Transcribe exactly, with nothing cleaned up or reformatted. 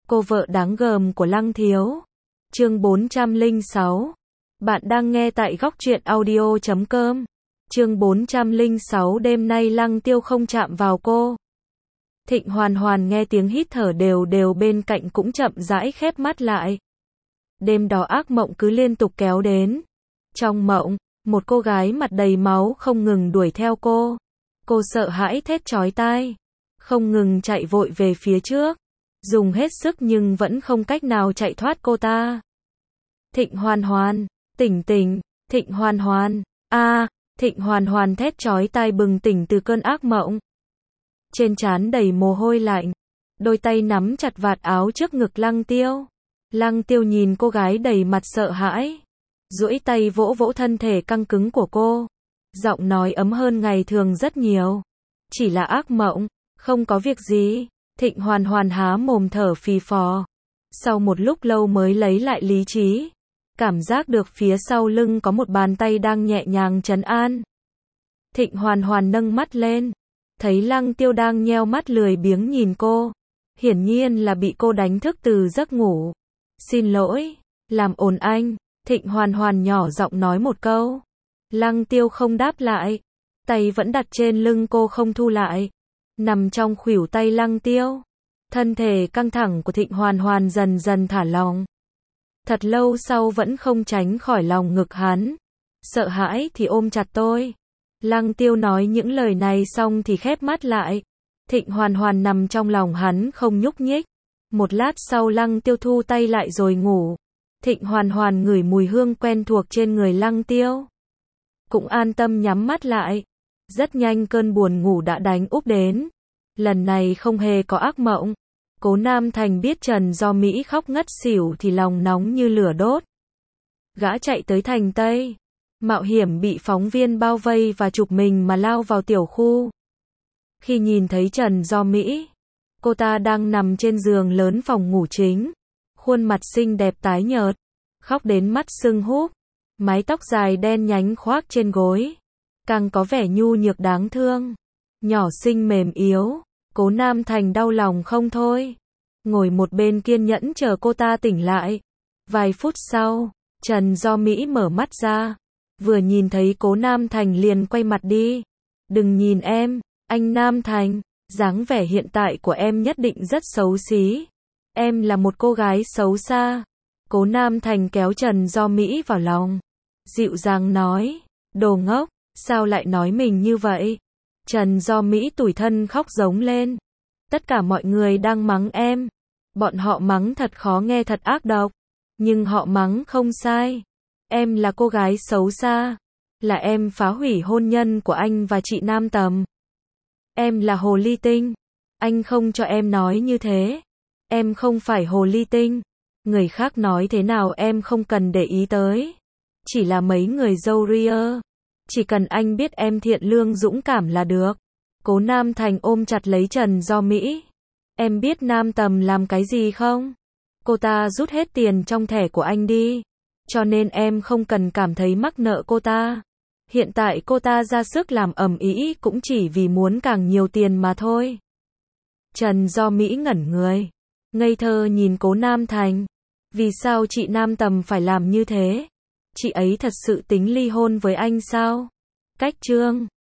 cô vợ đáng gờm của Lăng Thiếu. Chương bốn trăm lẻ sáu. Bạn đang nghe tại góc truyện audio chấm com. Chương bốn trăm lẻ sáu đêm nay Lăng Tiêu không chạm vào cô. Thịnh Hoàn Hoàn nghe tiếng hít thở đều đều bên cạnh cũng chậm rãi khép mắt lại. Đêm đó ác mộng cứ liên tục kéo đến. Trong mộng, một cô gái mặt đầy máu không ngừng đuổi theo cô. Cô sợ hãi thét chói tai, không ngừng chạy vội về phía trước, dùng hết sức nhưng vẫn không cách nào chạy thoát cô ta. Thịnh Hoàn Hoàn, tỉnh tỉnh, Thịnh Hoàn Hoàn, a, à, Thịnh Hoàn Hoàn thét chói tai bừng tỉnh từ cơn ác mộng. Trên trán đầy mồ hôi lạnh, đôi tay nắm chặt vạt áo trước ngực Lăng Tiêu. Lăng Tiêu nhìn cô gái đầy mặt sợ hãi, duỗi tay vỗ vỗ thân thể căng cứng của cô, giọng nói ấm hơn ngày thường rất nhiều. Chỉ là ác mộng, không có việc gì. Thịnh Hoàn Hoàn há mồm thở phì phò. Sau một lúc lâu mới lấy lại lý trí, cảm giác được phía sau lưng có một bàn tay đang nhẹ nhàng trấn an. Thịnh Hoàn Hoàn nâng mắt lên, thấy Lăng Tiêu đang nheo mắt lười biếng nhìn cô. Hiển nhiên là bị cô đánh thức từ giấc ngủ. Xin lỗi, làm ồn anh. Thịnh Hoàn Hoàn nhỏ giọng nói một câu. Lăng Tiêu không đáp lại, tay vẫn đặt trên lưng cô không thu lại, nằm trong khuỷu tay Lăng Tiêu. Thân thể căng thẳng của Thịnh Hoàn Hoàn dần dần thả lỏng. Thật lâu sau vẫn không tránh khỏi lòng ngực hắn. Sợ hãi thì ôm chặt tôi. Lăng Tiêu nói những lời này xong thì khép mắt lại. Thịnh Hoàn Hoàn nằm trong lòng hắn không nhúc nhích. Một lát sau Lăng Tiêu thu tay lại rồi ngủ. Thịnh Hoàn Hoàn ngửi mùi hương quen thuộc trên người Lăng Tiêu, cũng an tâm nhắm mắt lại. Rất nhanh cơn buồn ngủ đã đánh úp đến. Lần này không hề có ác mộng. Cố Nam Thành biết Trần Do Mỹ khóc ngất xỉu thì lòng nóng như lửa đốt. Gã chạy tới thành Tây, mạo hiểm bị phóng viên bao vây và chụp mình mà lao vào tiểu khu. Khi nhìn thấy Trần Do Mỹ, cô ta đang nằm trên giường lớn phòng ngủ chính, khuôn mặt xinh đẹp tái nhợt, khóc đến mắt sưng húp, mái tóc dài đen nhánh khoác trên gối, càng có vẻ nhu nhược đáng thương, nhỏ xinh mềm yếu. Cố Nam Thành đau lòng không thôi, ngồi một bên kiên nhẫn chờ cô ta tỉnh lại. Vài phút sau, Trần Do Mỹ mở mắt ra, vừa nhìn thấy Cố Nam Thành liền quay mặt đi. Đừng nhìn em, anh Nam Thành, dáng vẻ hiện tại của em nhất định rất xấu xí. Em là một cô gái xấu xa. Cố Nam Thành kéo Trần Do Mỹ vào lòng, dịu dàng nói, đồ ngốc, sao lại nói mình như vậy? Trần Do Mỹ tủi thân khóc giống lên. Tất cả mọi người đang mắng em. Bọn họ mắng thật khó nghe, thật ác độc. Nhưng họ mắng không sai. Em là cô gái xấu xa. Là em phá hủy hôn nhân của anh và chị Nam Tầm. Em là hồ ly tinh. Anh không cho em nói như thế. Em không phải hồ ly tinh. Người khác nói thế nào em không cần để ý tới. Chỉ là mấy người dâu ria. Chỉ cần anh biết em thiện lương dũng cảm là được. Cố Nam Thành ôm chặt lấy Trần Do Mỹ. Em biết Nam Tầm làm cái gì không? Cô ta rút hết tiền trong thẻ của anh đi. Cho nên em không cần cảm thấy mắc nợ cô ta. Hiện tại cô ta ra sức làm ầm ĩ cũng chỉ vì muốn càng nhiều tiền mà thôi. Trần Do Mỹ ngẩn người, ngây thơ nhìn Cố Nam Thành. Vì sao chị Nam Tầm phải làm như thế? Chị ấy thật sự tính ly hôn với anh sao? Cách chương